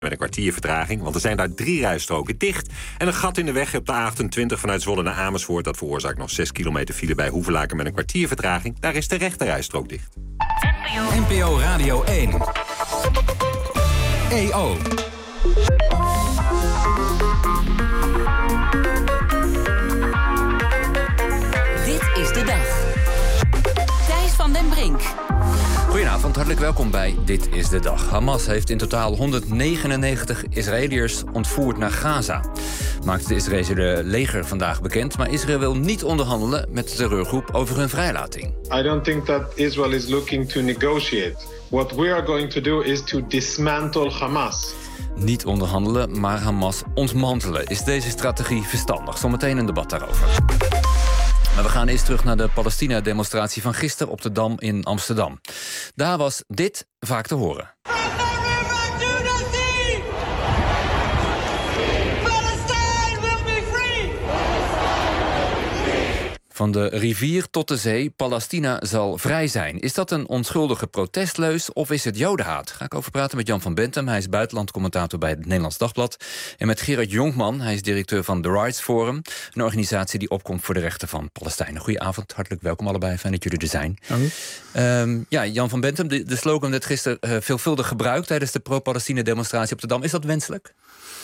met een kwartier vertraging, want er zijn daar 3 rijstroken dicht. En een gat in de weg op de A28 vanuit Zwolle naar Amersfoort. Dat veroorzaakt nog 6 kilometer file bij Hoevelaken met een kwartier vertraging. Daar is de rechte rijstrook dicht. NPO Radio 1. EO. Dit is de dag. Thijs van den Brink. Goedenavond, hartelijk welkom bij Dit is de Dag. Hamas heeft in totaal 199 Israëliërs ontvoerd naar Gaza. Maakte het Israëlische leger vandaag bekend. Maar Israël wil niet onderhandelen met de terreurgroep over hun vrijlating. I don't think that Israel is looking to negotiate. What we are going to do is to dismantle Hamas. Niet onderhandelen, maar Hamas ontmantelen. Is deze strategie verstandig? Zometeen een debat daarover. Maar we gaan eerst terug naar de Palestina-demonstratie van gisteren op de Dam in Amsterdam. Daar was dit vaak te horen. Van de rivier tot de zee, Palestina zal vrij zijn. Is dat een onschuldige protestleus of is het jodenhaat? Ga ik over praten met Jan van Bentem. Hij is buitenlandcommentator bij het Nederlands Dagblad. En met Gerard Jonkman, hij is directeur van The Rights Forum. Een organisatie die opkomt voor de rechten van Palestijnen. Goedenavond, hartelijk welkom allebei. Fijn dat jullie er zijn. Jan van Bentem, de slogan werd gisteren veelvuldig gebruikt tijdens de pro-Palestina-demonstratie op de Dam. Is dat wenselijk?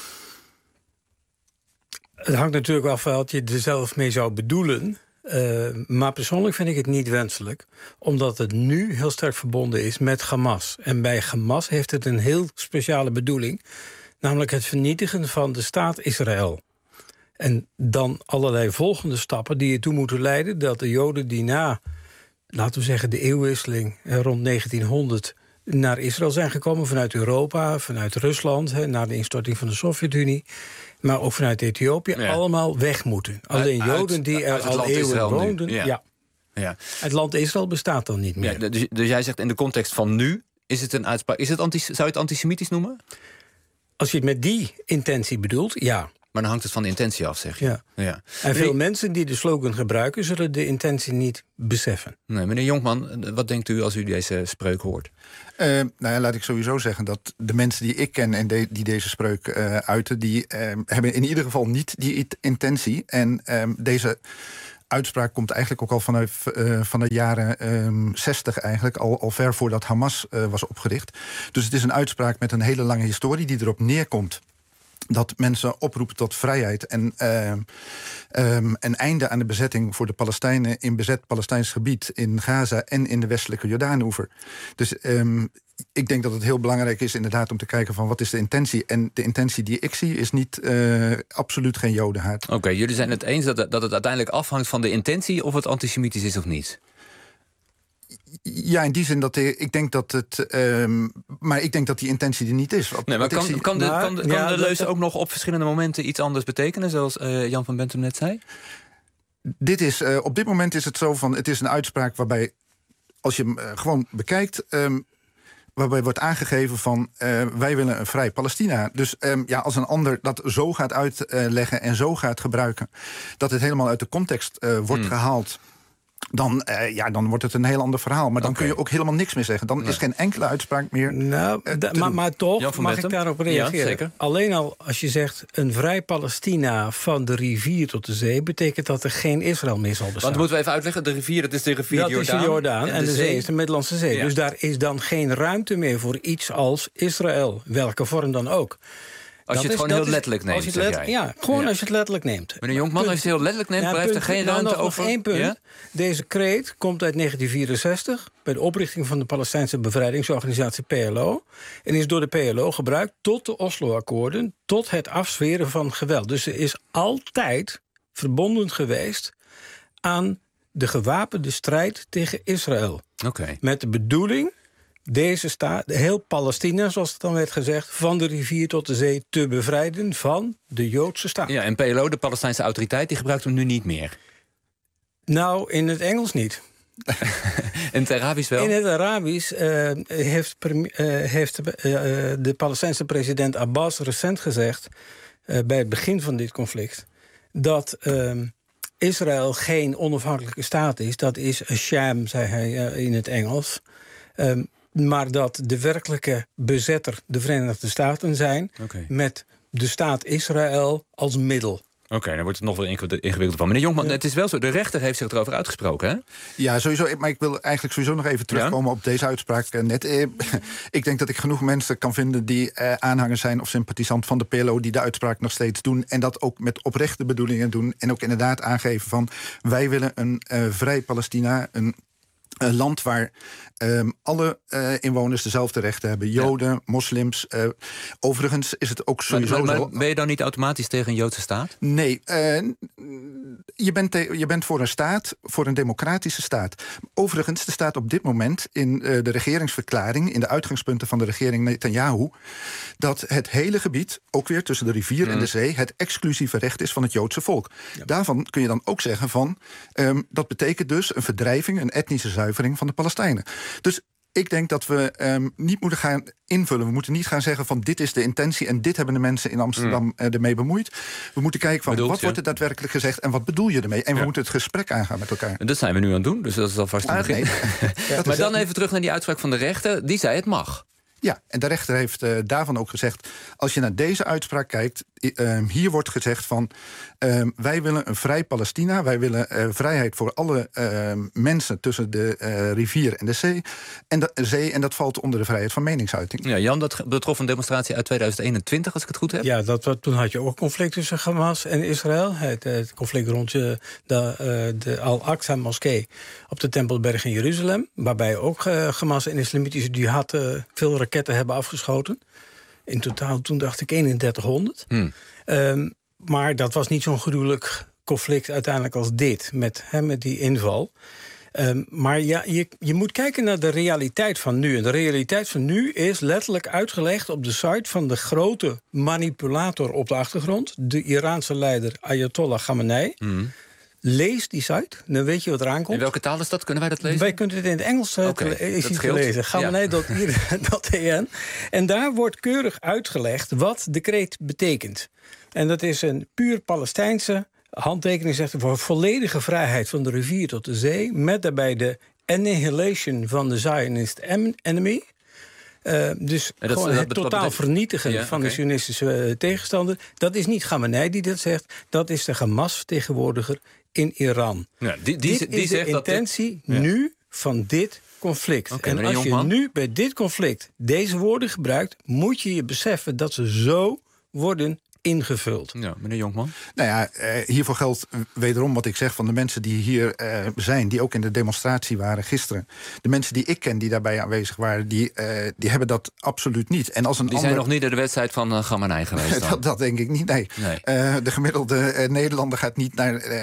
Het hangt natuurlijk af wat je er zelf mee zou bedoelen. Maar persoonlijk vind ik het niet wenselijk, omdat het nu heel sterk verbonden is met Hamas. En bij Hamas heeft het een heel speciale bedoeling, namelijk het vernietigen van de staat Israël. En dan allerlei volgende stappen die ertoe moeten leiden dat de Joden die na, laten we zeggen, de eeuwwisseling rond 1900 naar Israël zijn gekomen vanuit Europa, vanuit Rusland, na de instorting van de Sovjet-Unie, maar ook vanuit Ethiopië, allemaal weg moeten. Alleen Joden die er al eeuwen woonden. Ja. Het land Israël bestaat dan niet meer. Ja, dus jij zegt in de context van nu, is het een uitspraak. Zou je het antisemitisch noemen? Als je het met die intentie bedoelt, ja. Maar dan hangt het van de intentie af, zeg je. Ja. En veel mensen die de slogan gebruiken, zullen de intentie niet beseffen. Nee, meneer Jonkman, wat denkt u als u deze spreuk hoort? Laat ik sowieso zeggen dat de mensen die ik ken en die deze spreuk uiten, die hebben in ieder geval niet die intentie. En deze uitspraak komt eigenlijk ook al van de jaren 60 eigenlijk, al ver voordat Hamas was opgericht. Dus het is een uitspraak met een hele lange historie die erop neerkomt dat mensen oproepen tot vrijheid en een einde aan de bezetting voor de Palestijnen in bezet Palestijns gebied in Gaza en in de westelijke Jordaanoever. Dus ik denk dat het heel belangrijk is inderdaad om te kijken van wat is de intentie. En de intentie die ik zie is niet absoluut geen jodenhaat. Oké, jullie zijn het eens dat het uiteindelijk afhangt van de intentie of het antisemitisch is of niet? Ja, in die zin dat ik denk dat het. Maar ik denk dat die intentie er niet is. Nee, maar kan de leus ook nog op verschillende momenten iets anders betekenen, zoals Jan van Bentem net zei? Op dit moment is het zo van. Het is een uitspraak waarbij, als je hem gewoon bekijkt, waarbij wordt aangegeven van wij willen een vrij Palestina. Dus als een ander dat zo gaat uitleggen en zo gaat gebruiken, dat het helemaal uit de context wordt gehaald, dan wordt het een heel ander verhaal. Maar dan kun je ook helemaal niks meer zeggen. Dan is geen enkele uitspraak meer. Maar toch mag ik daarop reageren. Ja, zeker. Alleen al als je zegt een vrij Palestina van de rivier tot de zee, betekent dat er geen Israël meer zal bestaan. Want moeten we even uitleggen, de rivier, dat is de rivier Jordaan. Dat is de Jordaan en de zee is de Middellandse Zee. Ja. Dus daar is dan geen ruimte meer voor iets als Israël. Welke vorm dan ook. Als je het gewoon heel letterlijk neemt, als je het letterlijk neemt. Meneer Jonkman, als je het heel letterlijk neemt, blijft er geen ruimte over. Nog één punt. Ja? Deze kreet komt uit 1964... bij de oprichting van de Palestijnse bevrijdingsorganisatie PLO... en is door de PLO gebruikt tot de Oslo-akkoorden, tot het afzweren van geweld. Dus er is altijd verbonden geweest aan de gewapende strijd tegen Israël. Okay. Met de bedoeling deze staat, heel Palestina, zoals het dan werd gezegd, van de rivier tot de zee te bevrijden van de Joodse staat. Ja, en PLO, de Palestijnse autoriteit, die gebruikt hem nu niet meer. Nou, in het Engels niet. In het Arabisch wel? In het Arabisch heeft de Palestijnse president Abbas recent gezegd, bij het begin van dit conflict, dat Israël geen onafhankelijke staat is. Dat is een sham, zei hij in het Engels. maar dat de werkelijke bezetter de Verenigde Staten zijn, met de staat Israël als middel. Oké, dan wordt het nog wel ingewikkelder van. Meneer Jonkman, het is wel zo, de rechter heeft zich erover uitgesproken, hè? Ja, sowieso. Maar ik wil eigenlijk sowieso nog even terugkomen op deze uitspraak net. Ik denk dat ik genoeg mensen kan vinden die aanhanger zijn of sympathisant van de PLO, die de uitspraak nog steeds doen en dat ook met oprechte bedoelingen doen en ook inderdaad aangeven van wij willen een vrij Palestina, een land waar alle inwoners dezelfde rechten hebben. Joden, moslims. Overigens is het ook sowieso maar ben je dan niet automatisch tegen een Joodse staat? Nee. Je bent voor een staat, voor een democratische staat. Overigens, er staat op dit moment in de regeringsverklaring, in de uitgangspunten van de regering Netanyahu, dat het hele gebied, ook weer tussen de rivier en de zee, het exclusieve recht is van het Joodse volk. Ja. Daarvan kun je dan ook zeggen van, dat betekent dus een verdrijving, een etnische zuivering van de Palestijnen. Dus ik denk dat we niet moeten gaan invullen. We moeten niet gaan zeggen van dit is de intentie en dit hebben de mensen in Amsterdam ermee bemoeid. We moeten kijken van wat wordt er daadwerkelijk gezegd en wat bedoel je ermee? En we moeten het gesprek aangaan met elkaar. En dat zijn we nu aan het doen, dus dat is alvast een begin. Nee. Maar dan even terug naar die uitspraak van de rechter. Die zei het mag. Ja, en de rechter heeft daarvan ook gezegd, als je naar deze uitspraak kijkt, hier wordt gezegd van wij willen een vrij Palestina, wij willen vrijheid voor alle mensen tussen de rivier en de zee, en dat valt onder de vrijheid van meningsuiting. Ja, Jan, dat betrof een demonstratie uit 2021, als ik het goed heb. Ja, toen had je ook een conflict tussen Hamas en Israël. Het conflict rond de Al-Aqsa-moskee op de Tempelberg in Jeruzalem, waarbij ook Hamas en islamitische jihad veel raketten hebben afgeschoten. In totaal, toen dacht ik 3100. Maar dat was niet zo'n gruwelijk conflict uiteindelijk als dit, met die inval. Maar ja, je moet kijken naar de realiteit van nu. En de realiteit van nu is letterlijk uitgelegd op de site van de grote manipulator op de achtergrond, de Iraanse leider Ayatollah Khamenei. Lees die site, dan weet je wat eraan komt. In welke taal is dat? Kunnen wij dat lezen? Wij kunnen het in het Engels lezen. Khamenei.in. En daar wordt keurig uitgelegd wat decreet betekent. En dat is een puur Palestijnse handtekening, zegt voor volledige vrijheid van de rivier tot de zee, met daarbij de annihilation van de Zionist enemy. Dus gewoon het totaal vernietigen van de Zionistische tegenstander. Dat is niet Khamenei die dat zegt, dat is de Hamas-vertegenwoordiger in Iran. Ja, dit is de intentie nu van dit conflict. En als je nu bij dit conflict deze woorden gebruikt, moet je beseffen dat ze zo worden ingevuld. Ja, meneer Jonkman? Nou ja, hiervoor geldt wederom wat ik zeg van de mensen die hier zijn, die ook in de demonstratie waren gisteren. De mensen die ik ken die daarbij aanwezig waren, die hebben dat absoluut niet. En als zijn nog niet naar de wedstrijd van Khamenei geweest? dat denk ik niet, nee. De gemiddelde Nederlander gaat niet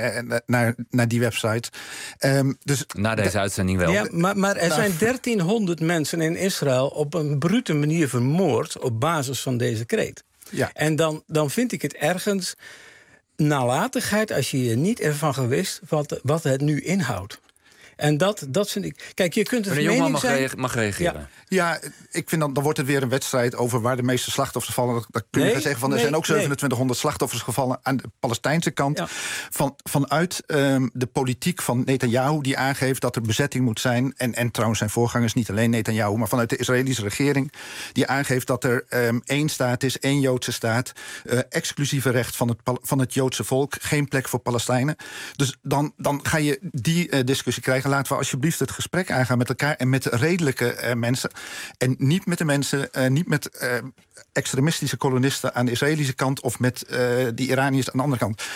naar die website. Dus na deze uitzending wel. Ja, maar er zijn 1300 mensen in Israël op een brute manier vermoord op basis van deze kreet. Ja. En dan vind ik het ergens nalatigheid als je je niet ervan gewist wat het nu inhoudt. En dat vind ik. Kijk, je kunt het mening zijn. Mag reageren. Ja, ik vind dan wordt het weer een wedstrijd over waar de meeste slachtoffers vallen. Dan kun je zeggen van er zijn ook 2700 slachtoffers gevallen aan de Palestijnse kant. Ja. Vanuit de politiek van Netanyahu die aangeeft dat er bezetting moet zijn. En trouwens zijn voorgangers niet alleen Netanyahu, maar vanuit de Israëlische regering die aangeeft dat er één staat is, één Joodse staat, exclusieve recht van het Joodse volk, geen plek voor Palestijnen. Dus dan ga je die discussie krijgen. Laten we alsjeblieft het gesprek aangaan met elkaar en met redelijke mensen. En niet met de mensen, niet met extremistische kolonisten aan de Israëlische kant of met die Iraniërs aan de andere kant.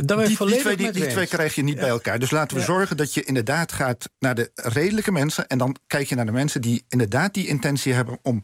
Die twee krijg je niet bij elkaar. Dus laten we zorgen dat je inderdaad gaat naar de redelijke mensen en dan kijk je naar de mensen die inderdaad die intentie hebben om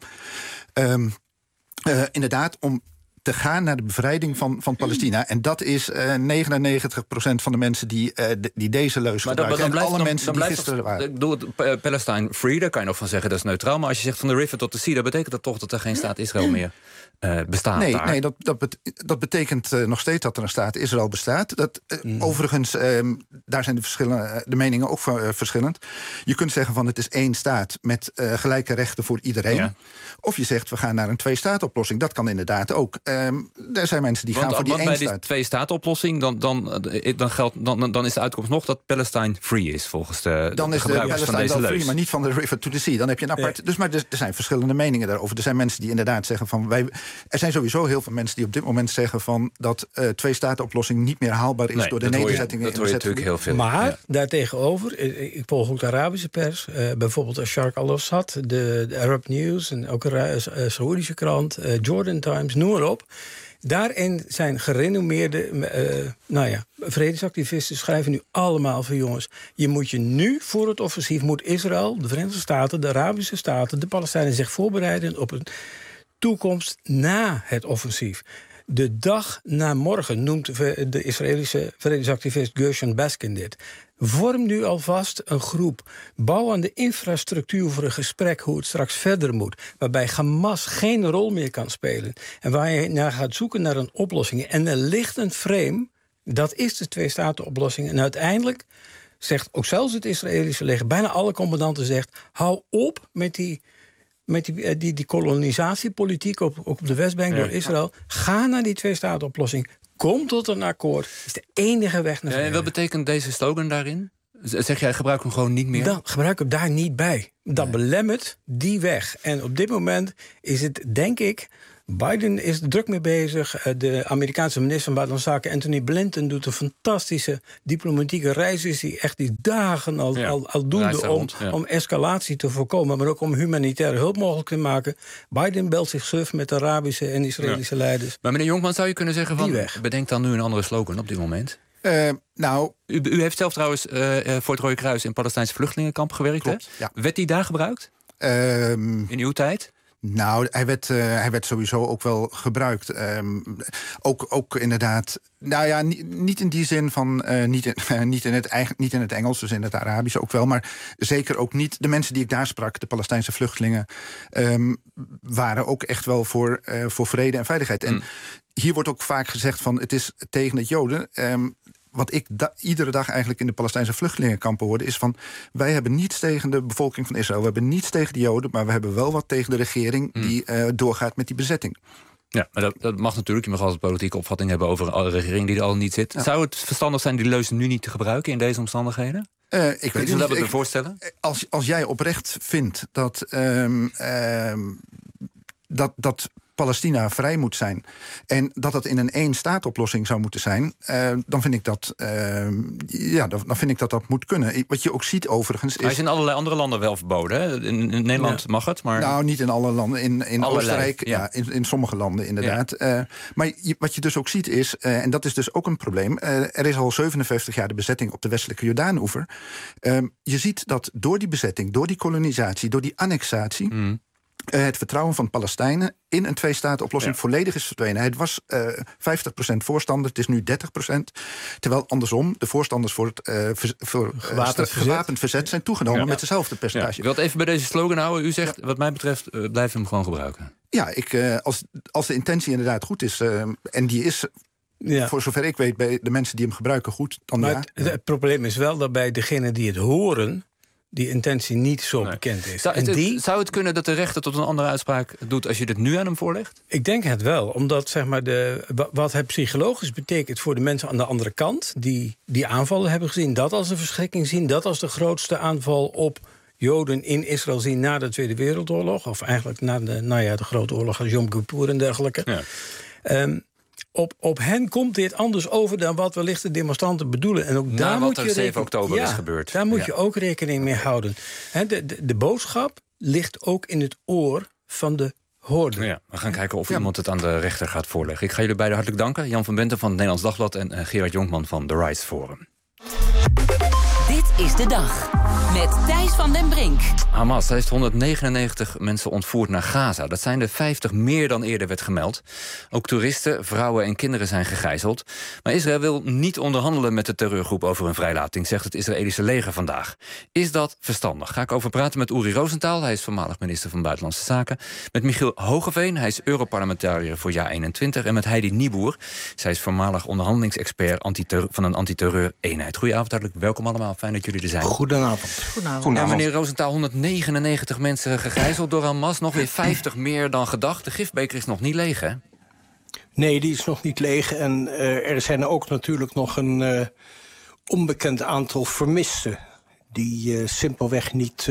om te gaan naar de bevrijding van Palestina. En dat is 99% van de mensen die deze leus gebruiken. En alle mensen die gisteren waren. Palestine Free, daar kan je nog van zeggen, dat is neutraal. Maar als je zegt van de river tot de sea, dat betekent dat toch dat er geen staat Israël meer bestaat. Nee, dat betekent nog steeds dat er een staat Israël bestaat. Overigens, daar zijn de meningen ook verschillend. Je kunt zeggen van het is één staat met gelijke rechten voor iedereen. Ja. Of je zegt we gaan naar een twee-staat-oplossing. Dat kan inderdaad ook. er zijn mensen die gaan voor die bij die eenstaat. twee-staten-oplossing... Dan is de uitkomst nog dat Palestine free is, volgens de Dan is de Palestine wel free, maar niet van de river to the sea. Dan heb je een apart. Dus, maar er zijn verschillende meningen daarover. Er zijn mensen die inderdaad zeggen van... Er zijn sowieso heel veel mensen die op dit moment zeggen van... dat twee-staten-oplossing niet meer haalbaar is door de nederzettingen. Dat hoor je natuurlijk heel veel. Maar daartegenover, ik volg ook de Arabische pers... bijvoorbeeld Sharq al-Assad, de Arab News... en ook een Saoedische krant, Jordan Times, noem maar op. Daarin zijn gerenommeerde vredesactivisten schrijven nu allemaal van... jongens, je moet je nu voor het offensief... moet Israël, de Verenigde Staten, de Arabische Staten... de Palestijnen zich voorbereiden op een toekomst na het offensief. De dag na morgen noemt de Israëlische vredesactivist Gershon Baskin dit. Vorm nu alvast een groep. Bouw aan de infrastructuur voor een gesprek hoe het straks verder moet. Waarbij Hamas geen rol meer kan spelen. En waar je naar gaat zoeken naar een oplossing. En er ligt een frame, dat is de twee-staten-oplossing. En uiteindelijk zegt ook zelfs het Israëlische leger... bijna alle commandanten zegt, hou op met die kolonisatiepolitiek op de Westbank door Israël. Ga naar die twee-staten-oplossing. Kom tot een akkoord. Dat is de enige weg naar vrede. En wat betekent deze slogan daarin? Zeg jij, gebruik hem gewoon niet meer? Dan gebruik hem daar niet bij. Dat belemmert die weg. En op dit moment is het, denk ik... Biden is er druk mee bezig. De Amerikaanse minister van Buitenlandse Zaken, Anthony Blinken, doet een fantastische diplomatieke reis. Die echt die dagen al doende om escalatie te voorkomen. Maar ook om humanitaire hulp mogelijk te maken. Biden belt zich suf met Arabische en Israëlische leiders. Maar meneer Jonkman, zou je kunnen zeggen van... bedenk dan nu een andere slogan op dit moment? U heeft zelf trouwens voor het Rode Kruis... in het Palestijnse vluchtelingenkamp gewerkt. Klopt, hè? Ja. Werd die daar gebruikt? In uw tijd? Nou, hij werd sowieso ook wel gebruikt. Ook inderdaad... Nou ja, niet in die zin van... niet in het Engels, dus in het Arabisch ook wel. Maar zeker ook niet... De mensen die ik daar sprak, de Palestijnse vluchtelingen... waren ook echt wel voor vrede en veiligheid. En hier wordt ook vaak gezegd van... het is tegen het Joden... wat ik iedere dag eigenlijk in de Palestijnse vluchtelingenkampen hoorde... is van, wij hebben niets tegen de bevolking van Israël. We hebben niets tegen de Joden, maar we hebben wel wat tegen de regering... die doorgaat met die bezetting. Ja, maar dat mag natuurlijk. Je mag altijd politieke opvatting hebben over een regering die er al niet zit. Ja. Zou het verstandig zijn die leuzen nu niet te gebruiken in deze omstandigheden? Ik weet niet. Dat voorstellen? Als jij oprecht vindt dat Palestina vrij moet zijn... en dat in een één-staat-oplossing zou moeten zijn... dan vind ik dat moet kunnen. Wat je ook ziet overigens... Hij is in allerlei andere landen wel verboden. Hè? In Nederland mag het, maar... Nou, niet in alle landen. In Oostenrijk, in sommige landen inderdaad. Ja. Maar wat je dus ook ziet is... en dat is dus ook een probleem... er is al 57 jaar de bezetting op de westelijke Jordaanoever. Je ziet dat door die bezetting, door die kolonisatie... door die annexatie... het vertrouwen van Palestijnen in een twee-staten-oplossing volledig is verdwenen. Het was 50% voorstander, het is nu 30%. Terwijl andersom de voorstanders voor het gewapend verzet zijn toegenomen met dezelfde percentage. Ja. Ik wil het even bij deze slogan houden. U zegt, wat mij betreft, blijf hem gewoon gebruiken. Ja, als de intentie inderdaad goed is, en die is... Ja. Voor zover ik weet, bij de mensen die hem gebruiken goed, dan maar het probleem is wel dat bij degenen die het horen... die intentie niet zo bekend is. Zou het kunnen dat de rechter tot een andere uitspraak doet... als je dit nu aan hem voorlegt? Ik denk het wel, omdat zeg maar wat het psychologisch betekent... voor de mensen aan de andere kant die aanvallen hebben gezien... dat als een verschrikking zien, dat als de grootste aanval op Joden in Israël zien... na de Tweede Wereldoorlog, of eigenlijk na de grote oorlog als Yom Kippur en dergelijke... Ja. Op hen komt dit anders over dan wat wellicht de demonstranten bedoelen. En ook daar moet je 7 oktober is gebeurd. Daar moet je ook rekening mee houden. De boodschap ligt ook in het oor van de hoorder. Ja, we gaan kijken of iemand het aan de rechter gaat voorleggen. Ik ga jullie beiden hartelijk danken. Jan van Benten van het Nederlands Dagblad... en Gerard Jonkman van The Rights Forum. Dit is de dag. Met Thijs van den Brink. Hamas heeft 199 mensen ontvoerd naar Gaza. Dat zijn er 50 meer dan eerder werd gemeld. Ook toeristen, vrouwen en kinderen zijn gegijzeld. Maar Israël wil niet onderhandelen met de terreurgroep over een vrijlating... zegt het Israëlische leger vandaag. Is dat verstandig? Ga ik over praten met Uri Rosenthal. Hij is voormalig minister van Buitenlandse Zaken. Met Michiel Hogeveen. Hij is Europarlementariër voor JA21. En met Heidi Nieboer. Zij is voormalig onderhandelingsexpert van een antiterreur-eenheid. Goedenavond, hartelijk welkom allemaal. Fijn dat jullie er zijn. Goedenavond. En meneer Rosenthal, 199 mensen gegijzeld door Hamas. Nog weer 50 meer dan gedacht. De gifbeker is nog niet leeg, hè? Nee, die is nog niet leeg. En er zijn ook natuurlijk nog een onbekend aantal vermisten die simpelweg niet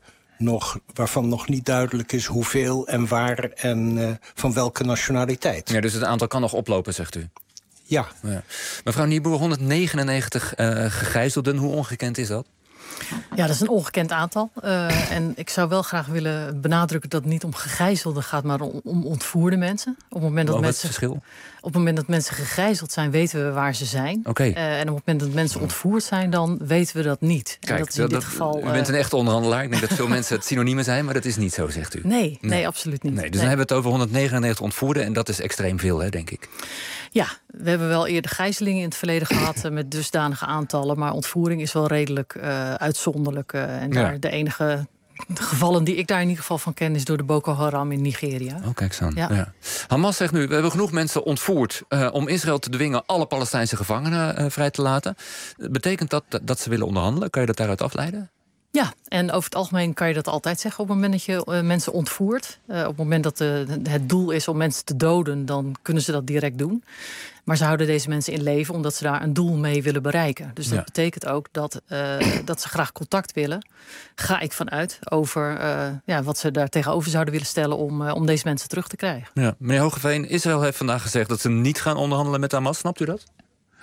waarvan nog niet duidelijk is hoeveel en waar en van welke nationaliteit. Ja, dus het aantal kan nog oplopen, zegt u? Ja. Mevrouw Nieboer, 199 gegijzelden, hoe ongekend is dat? Ja, dat is een ongekend aantal. En ik zou wel graag willen benadrukken dat het niet om gegijzelden gaat, maar om ontvoerde mensen. Op het moment dat wat is het verschil? Op het moment dat mensen gegijzeld zijn, weten we waar ze zijn. Okay. En op het moment dat mensen ontvoerd zijn, dan weten we dat niet. Kijk, en dat is in dit geval. U bent een echte onderhandelaar. Ik denk dat veel mensen het synoniemen zijn, maar dat is niet zo, zegt u. Nee, absoluut niet. Nee, dus dan hebben we het over 199 ontvoerden en dat is extreem veel, hè, denk ik. Ja, we hebben wel eerder gijzelingen in het verleden gehad met dusdanige aantallen, maar ontvoering is wel redelijk uitzonderlijk. En daar de enige gevallen die ik daar in ieder geval van ken is door de Boko Haram in Nigeria. Oh, kijk eens aan. Ja. Hamas zegt nu, we hebben genoeg mensen ontvoerd om Israël te dwingen alle Palestijnse gevangenen vrij te laten. Betekent dat ze willen onderhandelen? Kan je dat daaruit afleiden? Ja, en over het algemeen kan je dat altijd zeggen op het moment dat je mensen ontvoert. Op het moment dat het doel is om mensen te doden, dan kunnen ze dat direct doen. Maar ze houden deze mensen in leven omdat ze daar een doel mee willen bereiken. Dus dat betekent ook dat ze graag contact willen. Ga ik vanuit over wat ze daar tegenover zouden willen stellen om deze mensen terug te krijgen. Ja, meneer Hogeveen, Israël heeft vandaag gezegd dat ze niet gaan onderhandelen met Hamas. Snapt u dat?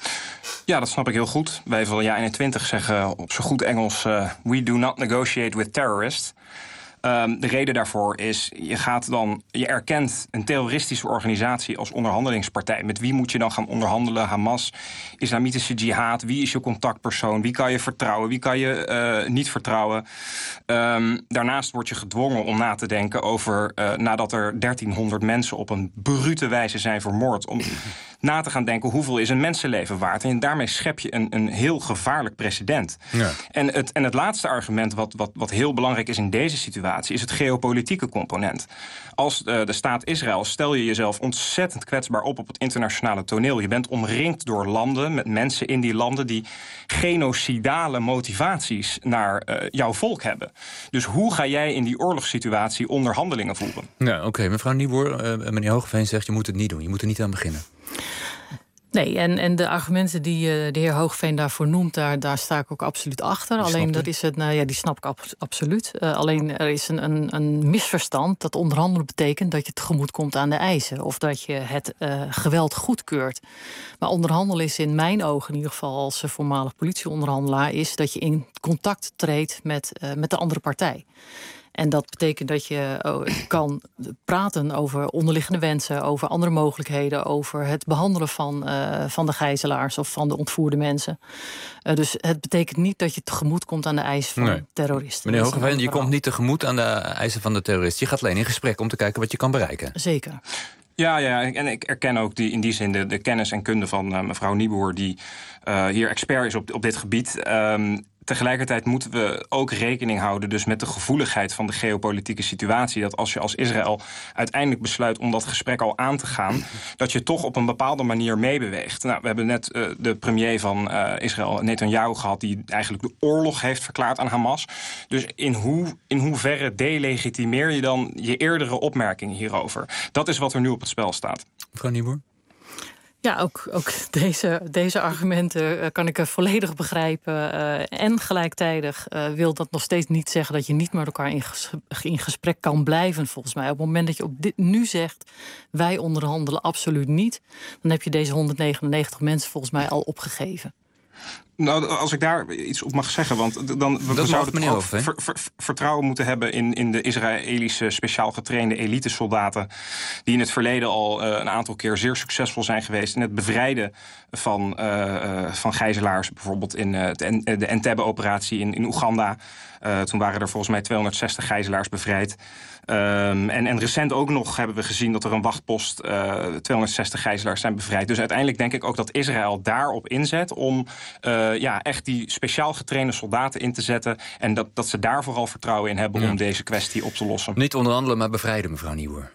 Ja, dat snap ik heel goed. Wij van Ja 21 zeggen op zo goed Engels we do not negotiate with terrorists. De reden daarvoor is, je erkent een terroristische organisatie als onderhandelingspartij. Met wie moet je dan gaan onderhandelen? Hamas, islamitische jihad, wie is je contactpersoon? Wie kan je vertrouwen? Wie kan je niet vertrouwen? Daarnaast word je gedwongen om na te denken over, nadat er 1300 mensen op een brute wijze zijn vermoord, om na te gaan denken hoeveel is een mensenleven waard. En daarmee schep je een heel gevaarlijk precedent. Ja. En het laatste argument wat heel belangrijk is in deze situatie is het geopolitieke component. Als de staat Israël stel je jezelf ontzettend kwetsbaar op het internationale toneel. Je bent omringd door landen met mensen in die landen die genocidale motivaties naar jouw volk hebben. Dus hoe ga jij in die oorlogssituatie onderhandelingen voeren? Ja, oké. Mevrouw Nieboer, meneer Hogeveen zegt je moet het niet doen. Je moet er niet aan beginnen. Nee, en de argumenten die de heer Hoogveen daarvoor noemt, daar sta ik ook absoluut achter. Alleen dat is het, die snap ik absoluut. Alleen er is een misverstand dat onderhandelen betekent dat je tegemoet komt aan de eisen. Of dat je het geweld goedkeurt. Maar onderhandelen is in mijn ogen, in ieder geval als voormalig politieonderhandelaar, is dat je in contact treedt met de andere partij. En dat betekent dat je kan praten over onderliggende wensen, over andere mogelijkheden, over het behandelen van de gijzelaars of van de ontvoerde mensen. Dus het betekent niet dat je tegemoot komt aan de eisen van terroristen. Meneer Hogeveen, je komt niet tegemoet aan de eisen van de terroristen. Je gaat alleen in gesprek om te kijken wat je kan bereiken. Zeker. Ja, en ik erken ook in die zin de kennis en kunde van mevrouw Nieboer, die hier expert is op dit gebied. Tegelijkertijd moeten we ook rekening houden dus met de gevoeligheid van de geopolitieke situatie. Dat als je als Israël uiteindelijk besluit om dat gesprek al aan te gaan, dat je toch op een bepaalde manier meebeweegt. Nou, we hebben net de premier van Israël, Netanyahu, gehad, die eigenlijk de oorlog heeft verklaard aan Hamas. Dus in hoeverre delegitimeer je dan je eerdere opmerkingen hierover? Dat is wat er nu op het spel staat. Mevrouw Nieboer? Ja, ook deze argumenten kan ik volledig begrijpen. En gelijktijdig wil dat nog steeds niet zeggen dat je niet met elkaar in gesprek kan blijven, volgens mij. Op het moment dat je op dit nu zegt, wij onderhandelen absoluut niet, dan heb je deze 199 mensen volgens mij al opgegeven. Nou, als ik daar iets op mag zeggen, want we zouden toch vertrouwen moeten hebben in de Israëlische speciaal getrainde elitesoldaten, die in het verleden al een aantal keer zeer succesvol zijn geweest in het bevrijden van gijzelaars, bijvoorbeeld in de Entebbe-operatie in Oeganda. Toen waren er volgens mij 260 gijzelaars bevrijd. En recent ook nog hebben we gezien dat er een wachtpost 260 gijzelaars zijn bevrijd. Dus uiteindelijk denk ik ook dat Israël daarop inzet om echt die speciaal getrainde soldaten in te zetten. En dat ze daar vooral vertrouwen in hebben om deze kwestie op te lossen. Niet onderhandelen, maar bevrijden, mevrouw Nieboer.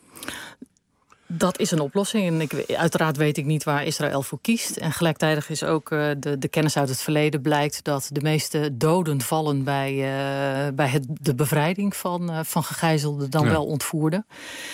Dat is een oplossing. En uiteraard weet ik niet waar Israël voor kiest. En gelijktijdig is ook de kennis uit het verleden blijkt dat de meeste doden vallen bij de bevrijding van gegijzelden dan wel ontvoerden.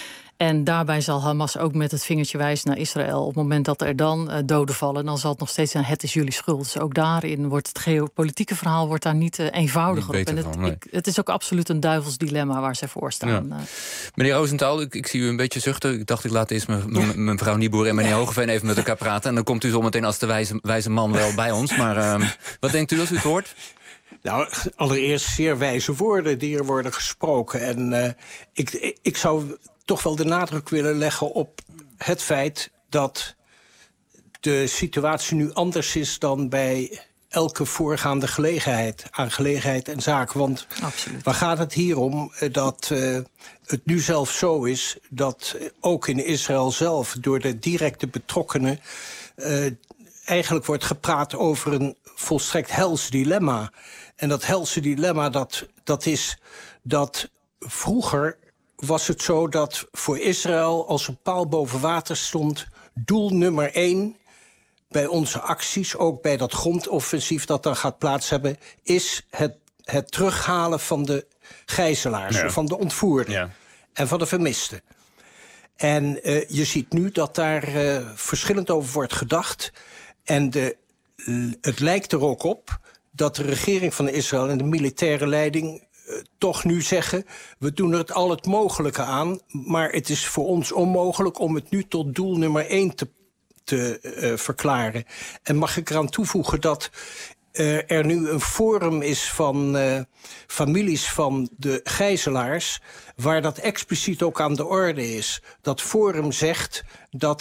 En daarbij zal Hamas ook met het vingertje wijzen naar Israël. Op het moment dat er dan doden vallen, dan zal het nog steeds zijn: het is jullie schuld. Dus ook daarin wordt het geopolitieke verhaal wordt daar niet eenvoudiger op. En het is ook absoluut een duivels dilemma waar zij voor staan. Ja. Meneer Rosenthal, ik zie u een beetje zuchten. Ik dacht, ik laat eerst mevrouw Nieboer en meneer Hogeveen even met elkaar praten. En dan komt u zo meteen als de wijze man wel bij ons. Maar wat denkt u als u het hoort? Nou, allereerst zeer wijze woorden die er worden gesproken. En ik zou toch wel de nadruk willen leggen op het feit dat de situatie nu anders is dan bij elke voorgaande aangelegenheid en zaak. Want absoluut. Waar gaat het hier om? Dat het nu zelf zo is dat ook in Israël zelf door de directe betrokkenen eigenlijk wordt gepraat over een volstrekt hels dilemma. En dat helse dilemma, dat is dat vroeger was het zo dat voor Israël als een paal boven water stond: doel nummer 1 bij onze acties, ook bij dat grondoffensief dat dan gaat plaats hebben, is het terughalen van de gijzelaars, van de ontvoerden en van de vermisten. En je ziet nu dat daar verschillend over wordt gedacht. En het lijkt er ook op dat de regering van Israël en de militaire leiding toch nu zeggen: we doen er al het mogelijke aan, maar het is voor ons onmogelijk om het nu tot doel nummer 1 te verklaren. En mag ik eraan toevoegen dat er nu een forum is van families van de gijzelaars, waar dat expliciet ook aan de orde is. Dat forum zegt dat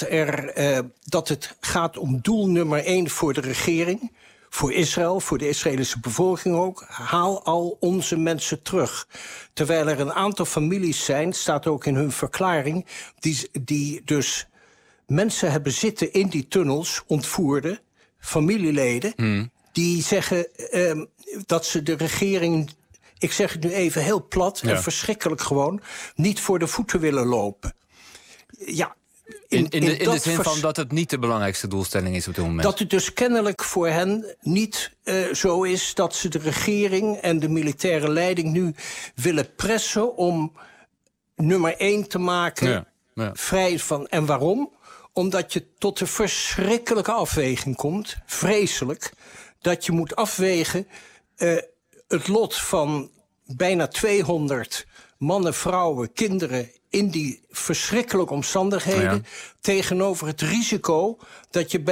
het gaat om doel nummer 1 voor de regering, voor Israël, voor de Israëlische bevolking ook: haal al onze mensen terug. Terwijl er een aantal families zijn, staat ook in hun verklaring, die dus mensen hebben zitten in die tunnels, ontvoerde familieleden, die zeggen dat ze de regering, ik zeg het nu even heel plat en verschrikkelijk gewoon, niet voor de voeten willen lopen. Ja. In de zin van dat het niet de belangrijkste doelstelling is op dit moment. Dat het dus kennelijk voor hen niet zo is dat ze de regering en de militaire leiding nu willen pressen om nummer 1 te maken, vrij van. En waarom? Omdat je tot de verschrikkelijke afweging komt, vreselijk, dat je moet afwegen het lot van bijna 200 mannen, vrouwen, kinderen in die verschrikkelijke omstandigheden, tegenover het risico dat je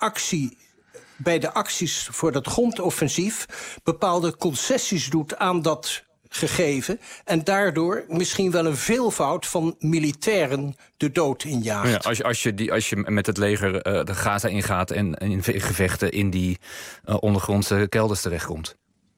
bij de acties voor dat grondoffensief bepaalde concessies doet aan dat gegeven en daardoor misschien wel een veelvoud van militairen de dood injaagt. Ja, als je met het leger de Gaza ingaat en in gevechten in die ondergrondse kelders terechtkomt.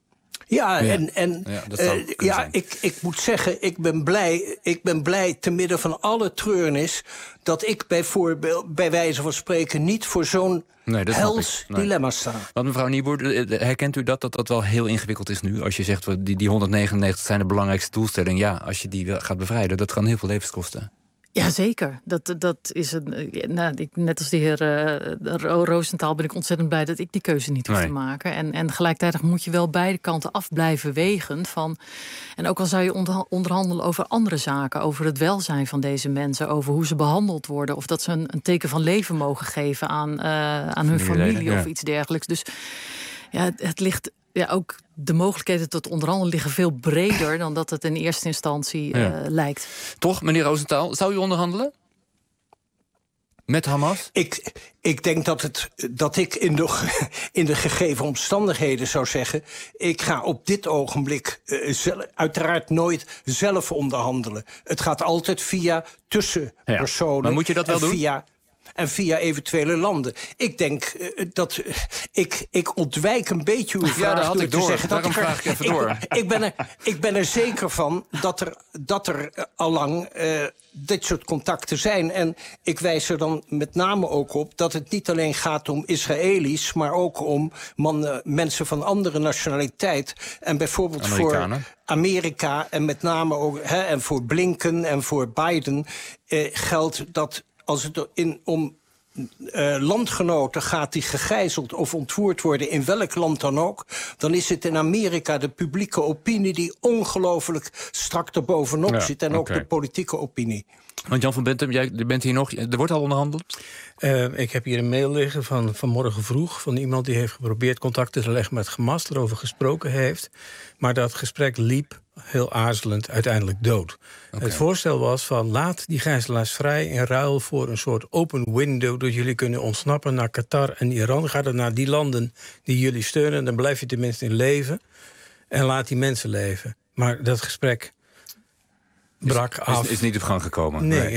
Ik moet zeggen, ik ben blij te midden van alle treurnis dat ik bijvoorbeeld, bij wijze van spreken, niet voor zo'n hels dilemma sta. Want mevrouw Nieboer, herkent u dat wel heel ingewikkeld is nu? Als je zegt, die 199 zijn de belangrijkste doelstelling. Ja, als je die gaat bevrijden, dat kan heel veel levens kosten. Jazeker. Dat is net als de heer Rosenthal ben ik ontzettend blij dat ik die keuze niet hoef te maken. En gelijktijdig moet je wel beide kanten af blijven wegen van. En ook al zou je onderhandelen over andere zaken, over het welzijn van deze mensen, over hoe ze behandeld worden, of dat ze een teken van leven mogen geven aan hun familie of iets dergelijks. Dus ja, het ligt. Ja, ook de mogelijkheden tot onderhandelen liggen veel breder dan dat het in eerste instantie lijkt. Toch, meneer Rosenthal, zou u onderhandelen? Met Hamas? Ik denk dat ik in de gegeven omstandigheden zou zeggen, ik ga op dit ogenblik uiteraard nooit zelf onderhandelen. Het gaat altijd via tussenpersonen. Maar moet je dat wel doen? En via eventuele landen. Ik denk dat ik ontwijk een beetje uw vraag. Ja, dat had ik door. Zeggen, daarom vraag ik even door. Ik ben er zeker van dat er allang dit soort contacten zijn. En ik wijs er dan met name ook op dat het niet alleen gaat om Israëli's, maar ook om mensen van andere nationaliteit. En bijvoorbeeld voor Amerika en met name ook en voor Blinken en voor Biden geldt dat als het om landgenoten gaat die gegijzeld of ontvoerd worden, in welk land dan ook, dan is het in Amerika de publieke opinie die ongelooflijk strak erbovenop zit en ook de politieke opinie. Want Jan van Bentem, jij bent hier nog. Er wordt al onderhandeld? Ik heb hier een mail liggen van vanmorgen vroeg van iemand die heeft geprobeerd contact te leggen met Hamas, erover gesproken heeft. Maar dat gesprek liep heel aarzelend uiteindelijk dood. Okay. Het voorstel was van laat die gijzelaars vrij in ruil voor een soort open window dat jullie kunnen ontsnappen naar Qatar en Iran. Ga dan naar die landen die jullie steunen, dan blijf je tenminste in leven. En laat die mensen leven. Maar dat gesprek brak af. Is niet op gang gekomen. Nee,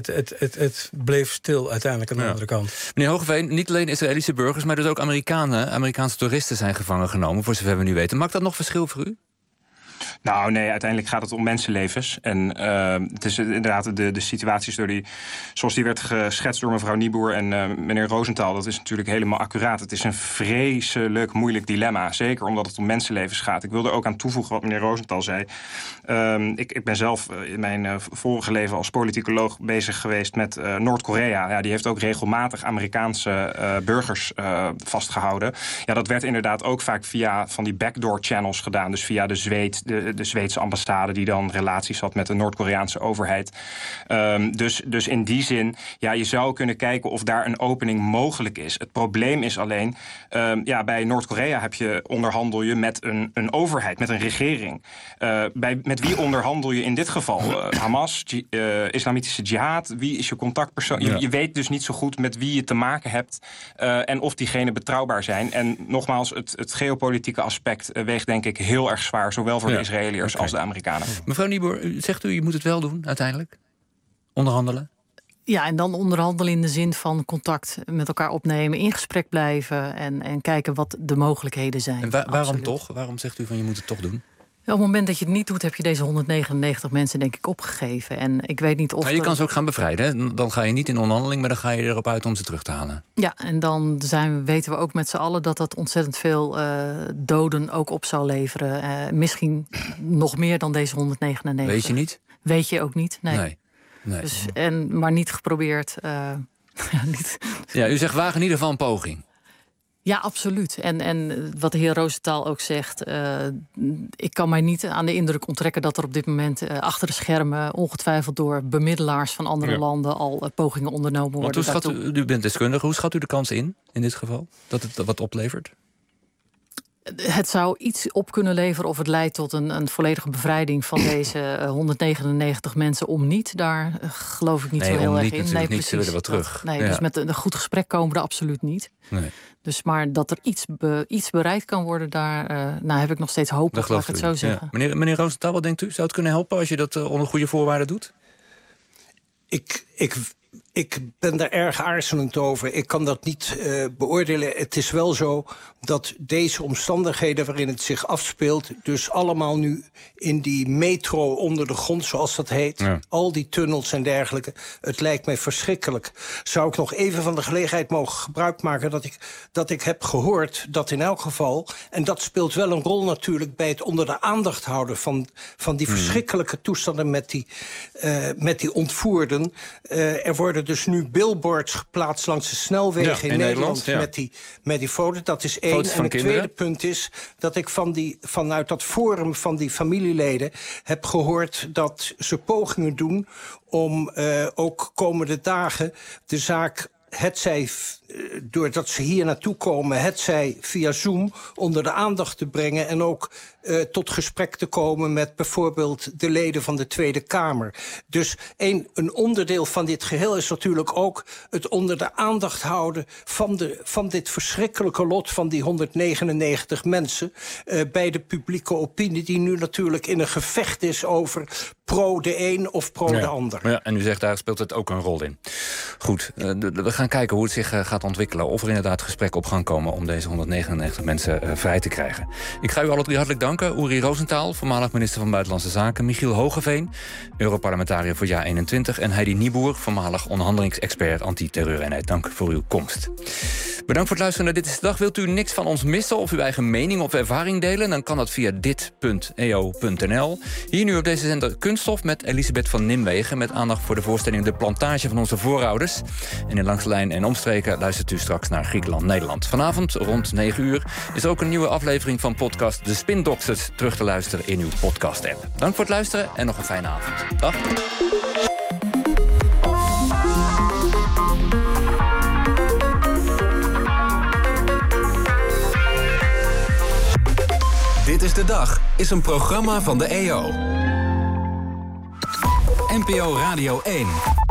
het bleef stil uiteindelijk aan de andere kant. Meneer Hogeveen, niet alleen Israëlische burgers, maar dus ook Amerikaanse toeristen zijn gevangen genomen, voor zover we nu weten. Maakt dat nog verschil voor u? Nou, nee, uiteindelijk gaat het om mensenlevens. En het is inderdaad de situaties zoals die werd geschetst door mevrouw Nieboer en meneer Rosenthal, dat is natuurlijk helemaal accuraat. Het is een vreselijk moeilijk dilemma, zeker omdat het om mensenlevens gaat. Ik wil er ook aan toevoegen wat meneer Rosenthal zei. Ik ben zelf in mijn vorige leven als politicoloog bezig geweest met Noord-Korea. Ja, die heeft ook regelmatig Amerikaanse burgers vastgehouden. Ja, dat werd inderdaad ook vaak via van die backdoor channels gedaan. Dus via de Zweedse ambassade die dan relaties had met de Noord-Koreaanse overheid. Dus in die zin, ja, je zou kunnen kijken of daar een opening mogelijk is. Het probleem is alleen, bij Noord-Korea onderhandel je met een overheid, met een regering. Met wie onderhandel je in dit geval? Hamas, Islamitische Jihad, wie is je contactpersoon? Je weet dus niet zo goed met wie je te maken hebt en of diegenen betrouwbaar zijn. En nogmaals, het geopolitieke aspect weegt denk ik heel erg zwaar, zowel voor de Israëliërs als de Amerikanen. Mevrouw Nieboer, zegt u, je moet het wel doen uiteindelijk? Onderhandelen? Ja, en dan onderhandelen in de zin van contact met elkaar opnemen, in gesprek blijven en kijken wat de mogelijkheden zijn. En waarom toch? Waarom zegt u van je moet het toch doen? Op het moment dat je het niet doet, heb je deze 199 mensen denk ik opgegeven. En ik weet niet of... Maar je kan ze ook gaan bevrijden. Hè? Dan ga je niet in onderhandeling, maar dan ga je erop uit om ze terug te halen. Ja, en dan weten we ook met z'n allen dat dat ontzettend veel doden ook op zou leveren. Misschien nog meer dan deze 199. Weet je niet? Weet je ook niet, nee. Dus, maar niet geprobeerd. Ja, u zegt wagen in ieder geval een poging. Ja, absoluut. En wat de heer Rosenthal ook zegt, ik kan mij niet aan de indruk onttrekken dat er op dit moment achter de schermen, ongetwijfeld door bemiddelaars van andere landen, al pogingen ondernomen worden. Want u bent deskundige, hoe schat u de kans in dit geval, dat het wat oplevert? Het zou iets op kunnen leveren of het leidt tot een volledige bevrijding van deze 199 mensen om niet. Daar geloof ik niet zo heel erg in. Nee, precies. Ze willen wel terug. Dus met een goed gesprek komen we er absoluut niet. Nee. Dus maar dat er iets bereikt kan worden, daar heb ik nog steeds hoop op, laat ik het zo zeggen. Ja. Meneer Rosenthal, wat denkt u? Zou het kunnen helpen als je dat onder goede voorwaarden doet? Ik ben daar erg aarzelend over. Ik kan dat niet beoordelen. Het is wel zo dat deze omstandigheden waarin het zich afspeelt, dus allemaal nu in die metro onder de grond, zoals dat heet, al die tunnels en dergelijke, het lijkt mij verschrikkelijk. Zou ik nog even van de gelegenheid mogen gebruik maken dat ik heb gehoord dat in elk geval, en dat speelt wel een rol natuurlijk bij het onder de aandacht houden van die verschrikkelijke toestanden met die ontvoerden. Er worden dus nu billboards geplaatst langs de snelwegen in Nederland met die foto's. Dat is één. En het tweede punt is dat ik vanuit dat forum van die familieleden heb gehoord dat ze pogingen doen om ook komende dagen de zaak, hetzij doordat ze hier naartoe komen, hetzij via Zoom, onder de aandacht te brengen en ook tot gesprek te komen met bijvoorbeeld de leden van de Tweede Kamer. Dus een onderdeel van dit geheel is natuurlijk ook het onder de aandacht houden van dit verschrikkelijke lot van die 199 mensen bij de publieke opinie, die nu natuurlijk in een gevecht is over pro de een of pro de ander. Ja, en u zegt daar speelt het ook een rol in. Goed, we gaan kijken hoe het zich gaat ontwikkelen, of er inderdaad gesprekken op gang komen om deze 199 mensen vrij te krijgen. Ik ga u alle drie hartelijk danken. Uri Rosenthal, voormalig minister van Buitenlandse Zaken, Michiel Hogeveen, Europarlementariër voor JA21, en Heidi Nieboer, voormalig onderhandelingsexpert antiterreureenheid. Dank voor uw komst. Bedankt voor het luisteren naar Dit is de Dag. Wilt u niks van ons missen of uw eigen mening of ervaring delen? Dan kan dat via dit.eo.nl. Hier nu op deze zender Kunststof met Elisabeth van Nimwegen, met aandacht voor de voorstelling De Plantage van onze voorouders. En in Langs de Lijn en Omstreken luistert u straks naar Griekenland, Nederland. Vanavond rond 9 uur is er ook een nieuwe aflevering van podcast De Spin Doctors terug te luisteren in uw podcast-app. Dank voor het luisteren en nog een fijne avond. Dag. de Dag is een programma van de EO. NPO Radio 1.